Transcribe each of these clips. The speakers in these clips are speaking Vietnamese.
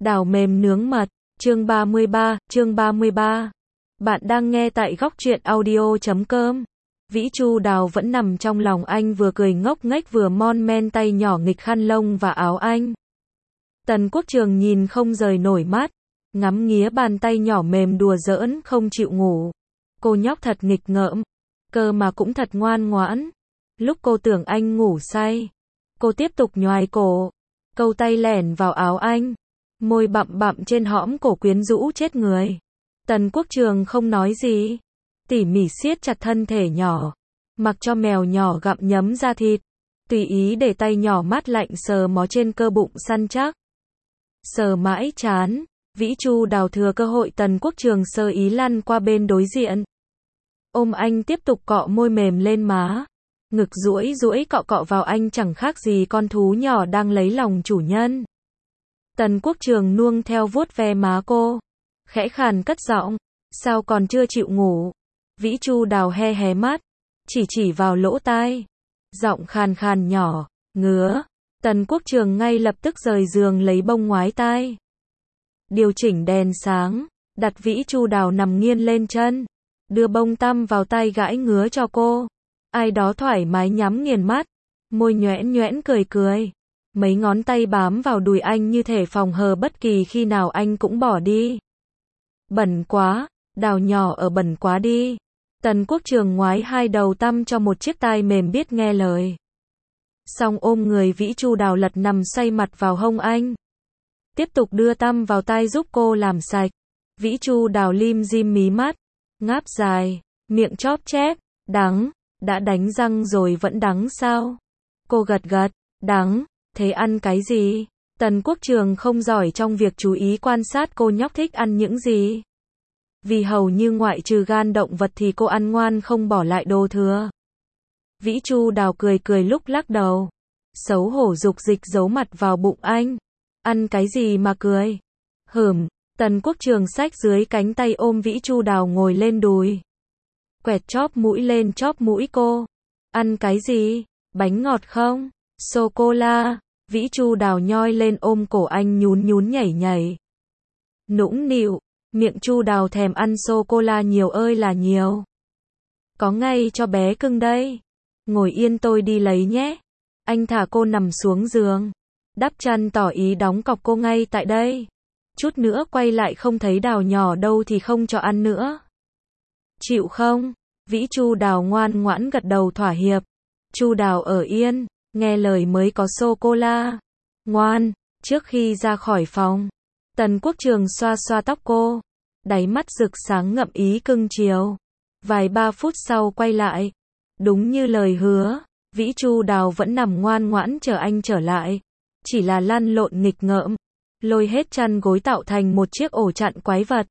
Đào mềm nướng mật, chương 33. Bạn đang nghe tại góc truyện audio.com. Vĩ Chu Đào vẫn nằm trong lòng anh, vừa cười ngốc nghếch vừa mon men tay nhỏ nghịch khăn lông và áo anh. Tần Quốc Trường nhìn không rời nổi mắt, ngắm nghía bàn tay nhỏ mềm đùa giỡn không chịu ngủ. Cô nhóc thật nghịch ngợm, cơ mà cũng thật ngoan ngoãn. Lúc cô tưởng anh ngủ say, cô tiếp tục nhoài cổ, câu tay lẻn vào áo anh, môi bặm bặm trên hõm cổ quyến rũ chết người. Tần Quốc Trường không nói gì, tỉ mỉ siết chặt thân thể nhỏ, mặc cho mèo nhỏ gặm nhấm da thịt, tùy ý để tay nhỏ mát lạnh sờ mó trên cơ bụng săn chắc. Sờ mãi chán, Vĩ Chu Đào thừa cơ hội Tần Quốc Trường sơ ý lăn qua bên đối diện. Ôm anh tiếp tục cọ môi mềm lên má, ngực duỗi duỗi cọ cọ vào anh chẳng khác gì con thú nhỏ đang lấy lòng chủ nhân. Tần Quốc Trường nuông theo vuốt ve má cô, khẽ khàn cất giọng, sao còn chưa chịu ngủ? Vĩ Chu Đào he hé mắt, chỉ vào lỗ tai, giọng khàn khàn nhỏ, ngứa. Tần Quốc Trường ngay lập tức rời giường lấy bông ngoái tai, điều chỉnh đèn sáng, đặt Vĩ Chu Đào nằm nghiêng lên chân, đưa bông tăm vào tai gãi ngứa cho cô. Ai đó thoải mái nhắm nghiền mắt, môi nhoẻn nhoẻn cười cười, mấy ngón tay bám vào đùi anh như thể phòng hờ bất kỳ khi nào anh cũng bỏ đi. Bẩn quá, Đào nhỏ ở bẩn quá đi. Tần Quốc Trường ngoái hai đầu tăm cho một chiếc tai mềm biết nghe lời. Xong ôm người Vĩ Chu Đào lật nằm xoay mặt vào hông anh, tiếp tục đưa tăm vào tai giúp cô làm sạch. Vĩ Chu Đào lim dim mí mắt, ngáp dài, miệng chóp chép, đắng, đã đánh răng rồi vẫn đắng sao? Cô gật gật, đắng, thế ăn cái gì? Tần Quốc Trường không giỏi trong việc chú ý quan sát cô nhóc thích ăn những gì. Vì hầu như ngoại trừ gan động vật thì cô ăn ngoan không bỏ lại đồ thừa. Vĩ Chu Đào cười cười lúc lắc đầu, xấu hổ dục dịch giấu mặt vào bụng anh. Ăn cái gì mà cười? Tần Quốc Trường xách dưới cánh tay ôm Vĩ Chu Đào ngồi lên đùi, quẹt chóp mũi lên chóp mũi cô. Ăn cái gì? Bánh ngọt không? Sô-cô-la. Vĩ Chu Đào nhoi lên ôm cổ anh nhún nhún nhảy nhảy. Nũng nịu, miệng Chu Đào thèm ăn sô-cô-la nhiều ơi là nhiều. Có ngay cho bé cưng đây. Ngồi yên tôi đi lấy nhé. Anh thả cô nằm xuống giường, đắp chăn tỏ ý đóng cọc cô ngay tại đây. Chút nữa quay lại không thấy Đào nhỏ đâu thì không cho ăn nữa. Chịu không? Vĩ Chu Đào ngoan ngoãn gật đầu thỏa hiệp. Chu Đào ở yên, nghe lời mới có sô-cô-la. Ngoan. Trước khi ra khỏi phòng, Tần Quốc Trường xoa xoa tóc cô, đáy mắt rực sáng ngậm ý cưng chiều. Vài ba phút sau quay lại, đúng như lời hứa, Vĩ Chu Đào vẫn nằm ngoan ngoãn chờ anh trở lại, chỉ là lăn lộn nghịch ngợm, lôi hết chăn gối tạo thành một chiếc ổ chặn quái vật.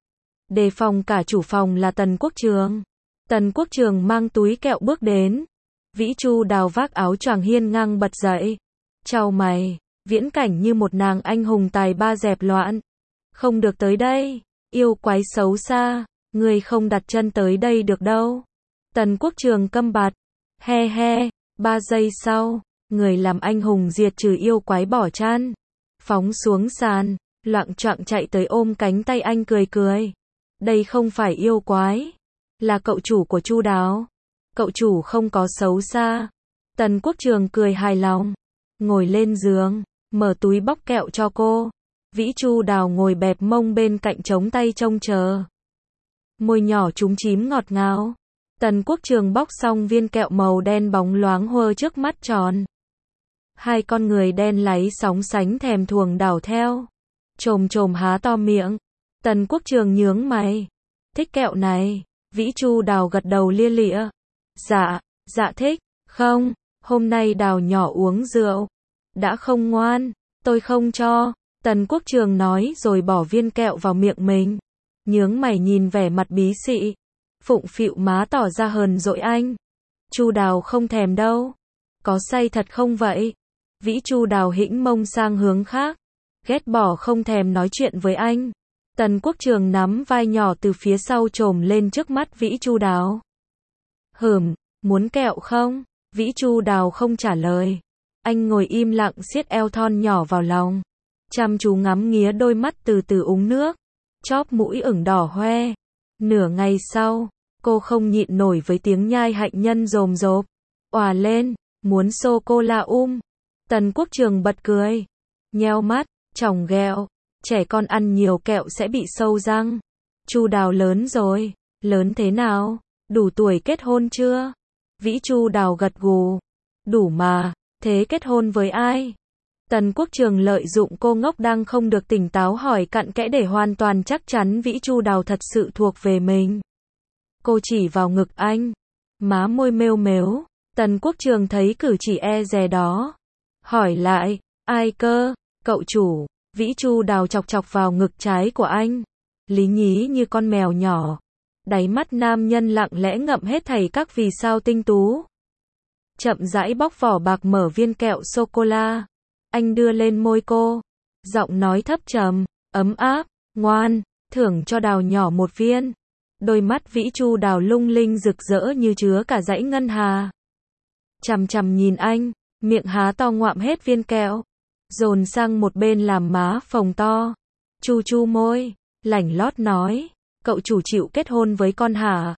Đề phòng cả chủ phòng là Tần Quốc Trường. Tần Quốc Trường mang túi kẹo bước đến. Vĩ Chu Đào vác áo choàng hiên ngang bật dậy, chau mày, viễn cảnh như một nàng anh hùng tài ba dẹp loạn. Không được tới đây, yêu quái xấu xa, người không đặt chân tới đây được đâu. Tần Quốc Trường câm bặt, he he. 3 giây sau, người làm anh hùng diệt trừ yêu quái bỏ chăn, phóng xuống sàn, loạng choạng chạy tới ôm cánh tay anh cười cười. Đây không phải yêu quái, là cậu chủ của Chu Đào. Cậu chủ không có xấu xa. Tần Quốc Trường cười hài lòng, ngồi lên giường, mở túi bóc kẹo cho cô. Vĩ Chu Đào ngồi bẹp mông bên cạnh chống tay trông chờ. Môi nhỏ chúm chím ngọt ngào. Tần Quốc Trường bóc xong viên kẹo màu đen bóng loáng huơ trước mắt tròn. Hai con người đen láy sóng sánh thèm thuồng đảo theo. Chồm chồm há to miệng. Tần Quốc Trường nhướng mày. Thích kẹo này? Vĩ Chu Đào gật đầu lia lịa. Dạ thích. Không, hôm nay Đào nhỏ uống rượu. Đã không ngoan, tôi không cho. Tần Quốc Trường nói rồi bỏ viên kẹo vào miệng mình. Nhướng mày nhìn vẻ mặt bí xị, phụng phịu má tỏ ra hờn dỗi anh. Chu Đào không thèm đâu. Có say thật không vậy? Vĩ Chu Đào hĩnh mông sang hướng khác, ghét bỏ không thèm nói chuyện với anh. Tần Quốc Trường nắm vai nhỏ từ phía sau chồm lên trước mắt Vĩ Chu Đào. Muốn kẹo không? Vĩ Chu Đào không trả lời. Anh ngồi im lặng siết eo thon nhỏ vào lòng, chăm chú ngắm nghía đôi mắt từ từ uống nước, chóp mũi ửng đỏ hoe. Nửa ngày sau, cô không nhịn nổi với tiếng nhai hạnh nhân rồm rộp, òa lên, muốn sô-cô-la. Tần Quốc Trường bật cười, nheo mắt, chòng ghẹo, trẻ con ăn nhiều kẹo sẽ bị sâu răng. Chu Đào lớn rồi, lớn thế nào, đủ tuổi kết hôn chưa? Vĩ Chu Đào gật gù, đủ mà, thế kết hôn với ai? Tần Quốc Trường lợi dụng cô ngốc đang không được tỉnh táo hỏi cặn kẽ để hoàn toàn chắc chắn Vĩ Chu Đào thật sự thuộc về mình. Cô chỉ vào ngực anh, má môi mêu mếu. Tần Quốc Trường thấy cử chỉ e dè đó, hỏi lại, ai cơ, cậu chủ? Vĩ Chu Đào chọc chọc vào ngực trái của anh, lý nhí như con mèo nhỏ. Đáy mắt nam nhân lặng lẽ ngậm hết thảy các vì sao tinh tú. Chậm rãi bóc vỏ bạc mở viên kẹo sô-cô-la. Anh đưa lên môi cô, giọng nói thấp trầm, ấm áp, ngoan, thưởng cho Đào nhỏ một viên. Đôi mắt Vĩ Chu Đào lung linh rực rỡ như chứa cả dãy ngân hà. Chằm chằm nhìn anh, miệng há to ngoạm hết viên kẹo, dồn sang một bên làm má phồng to. Chu chu môi, lảnh lót nói, cậu chủ chịu kết hôn với con hả?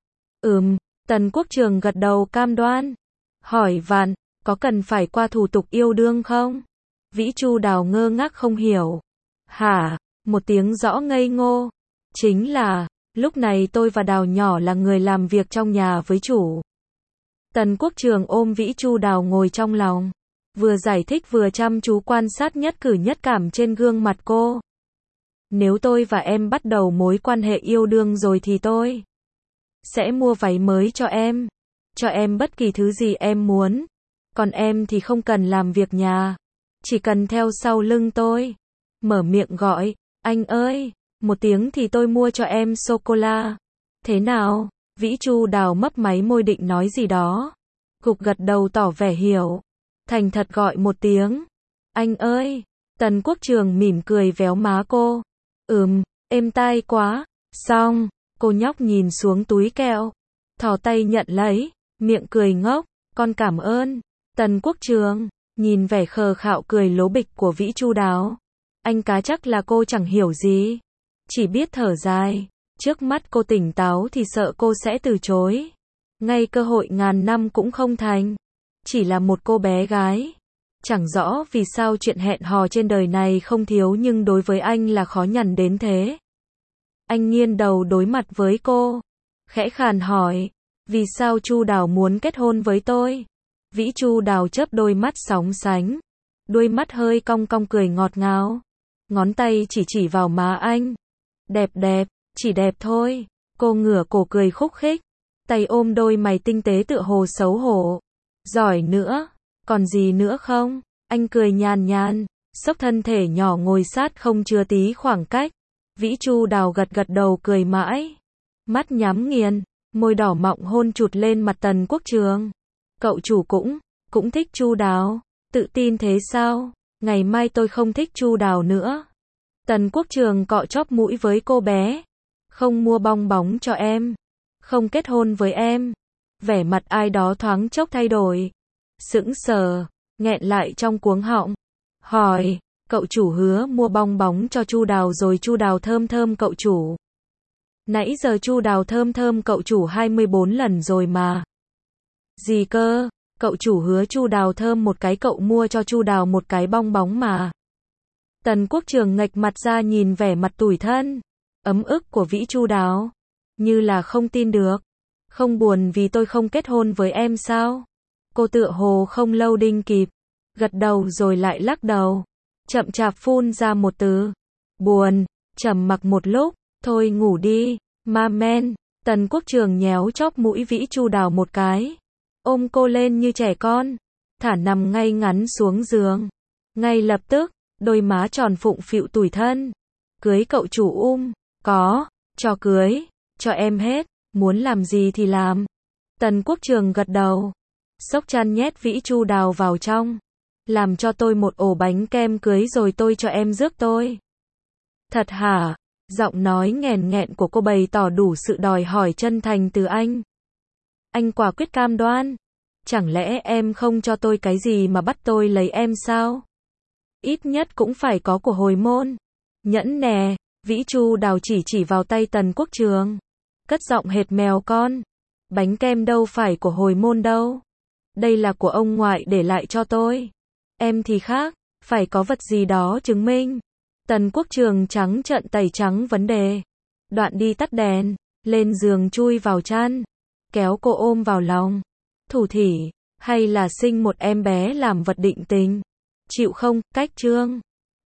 Tần Quốc Trường gật đầu cam đoan. Hỏi vặn, có cần phải qua thủ tục yêu đương không? Vĩ Chu Đào ngơ ngác không hiểu. Hả? Một tiếng rõ ngây ngô. Chính là, lúc này tôi và Đào nhỏ là người làm việc trong nhà với chủ. Tần Quốc Trường ôm Vĩ Chu Đào ngồi trong lòng, vừa giải thích vừa chăm chú quan sát nhất cử nhất cảm trên gương mặt cô. Nếu tôi và em bắt đầu mối quan hệ yêu đương rồi thì tôi sẽ mua váy mới cho em bất kỳ thứ gì em muốn. Còn em thì không cần làm việc nhà, chỉ cần theo sau lưng tôi, mở miệng gọi, anh ơi, một tiếng thì tôi mua cho em sô-cô-la. Thế nào? Vĩ Chu Đào mấp máy môi định nói gì đó, gục gật đầu tỏ vẻ hiểu, thành thật gọi một tiếng, anh ơi. Tần Quốc Trường mỉm cười véo má cô, êm tai quá. Xong, cô nhóc nhìn xuống túi kẹo, thò tay nhận lấy, miệng cười ngốc, con cảm ơn. Tần Quốc Trường nhìn vẻ khờ khạo cười lố bịch của Vĩ Chu Đào, anh cá chắc là cô chẳng hiểu gì, chỉ biết thở dài. Trước mắt cô tỉnh táo thì sợ cô sẽ từ chối, ngay cơ hội ngàn năm cũng không thành. Chỉ là một cô bé gái, chẳng rõ vì sao chuyện hẹn hò trên đời này không thiếu nhưng đối với anh là khó nhằn đến thế. Anh nghiêng đầu đối mặt với cô, khẽ khàn hỏi, vì sao Chu Đào muốn kết hôn với tôi? Vĩ Chu Đào chớp đôi mắt sóng sánh, đôi mắt hơi cong cong cười ngọt ngào, ngón tay chỉ vào má anh. Đẹp đẹp, chỉ đẹp thôi. Cô ngửa cổ cười khúc khích, tay ôm đôi mày tinh tế tựa hồ xấu hổ. Giỏi nữa, còn gì nữa không? Anh cười nhàn nhàn, xốc thân thể nhỏ ngồi sát không chừa tí khoảng cách. Vĩ Chu Đào gật gật đầu cười mãi, mắt nhắm nghiền, môi đỏ mọng hôn chụt lên mặt Tần Quốc Trường. Cậu chủ cũng thích Chu Đào, tự tin thế sao? Ngày mai tôi không thích Chu Đào nữa. Tần Quốc Trường cọ chóp mũi với cô bé, không mua bong bóng cho em, không kết hôn với em. Vẻ mặt ai đó thoáng chốc thay đổi, sững sờ, nghẹn lại trong cuống họng, hỏi, cậu chủ hứa mua bong bóng cho Chu Đào rồi Chu Đào thơm thơm cậu chủ. Nãy giờ Chu Đào thơm thơm cậu chủ 24 lần rồi mà. Gì cơ? Cậu chủ hứa Chu Đào thơm một cái cậu mua cho Chu Đào một cái bong bóng mà. Tần Quốc Trường nghệch mặt ra nhìn vẻ mặt tủi thân, ấm ức của Vĩ Chu Đào, như là không tin được. Không buồn vì tôi không kết hôn với em sao? Cô tựa hồ không lâu đinh kịp, gật đầu rồi lại lắc đầu, chậm chạp phun ra một từ, buồn. Trầm mặc một lúc, thôi ngủ đi, ma men. Tần Quốc Trường nhéo chóp mũi Vĩ Chu Đào một cái, ôm cô lên như trẻ con, thả nằm ngay ngắn xuống giường. Ngay lập tức, đôi má tròn phụng phịu tủi thân. Cưới cậu chủ có, cho cưới, cho em hết, muốn làm gì thì làm. Tần Quốc Trường gật đầu, xốc chăn nhét Vĩ Chu Đào vào trong. Làm cho tôi một ổ bánh kem cưới rồi tôi cho em rước tôi. Thật hả? Giọng nói nghẹn nghẹn của cô bày tỏ đủ sự đòi hỏi chân thành từ anh. Anh quả quyết cam đoan. Chẳng lẽ em không cho tôi cái gì mà bắt tôi lấy em sao? ít nhất cũng phải có của hồi môn. Nhẫn nè, Vĩ Chu Đào chỉ vào tay Tần Quốc Trường. Cất giọng hệt mèo con. Bánh kem đâu phải của hồi môn đâu. Đây là của ông ngoại để lại cho tôi. Em thì khác, phải có vật gì đó chứng minh. Tần Quốc Trường trắng trợn tẩy trắng vấn đề. Đoạn đi tắt đèn, lên giường chui vào chăn, kéo cô ôm vào lòng. Thủ thỉ, hay là sinh một em bé làm vật định tình. Chịu không, Cách Trương?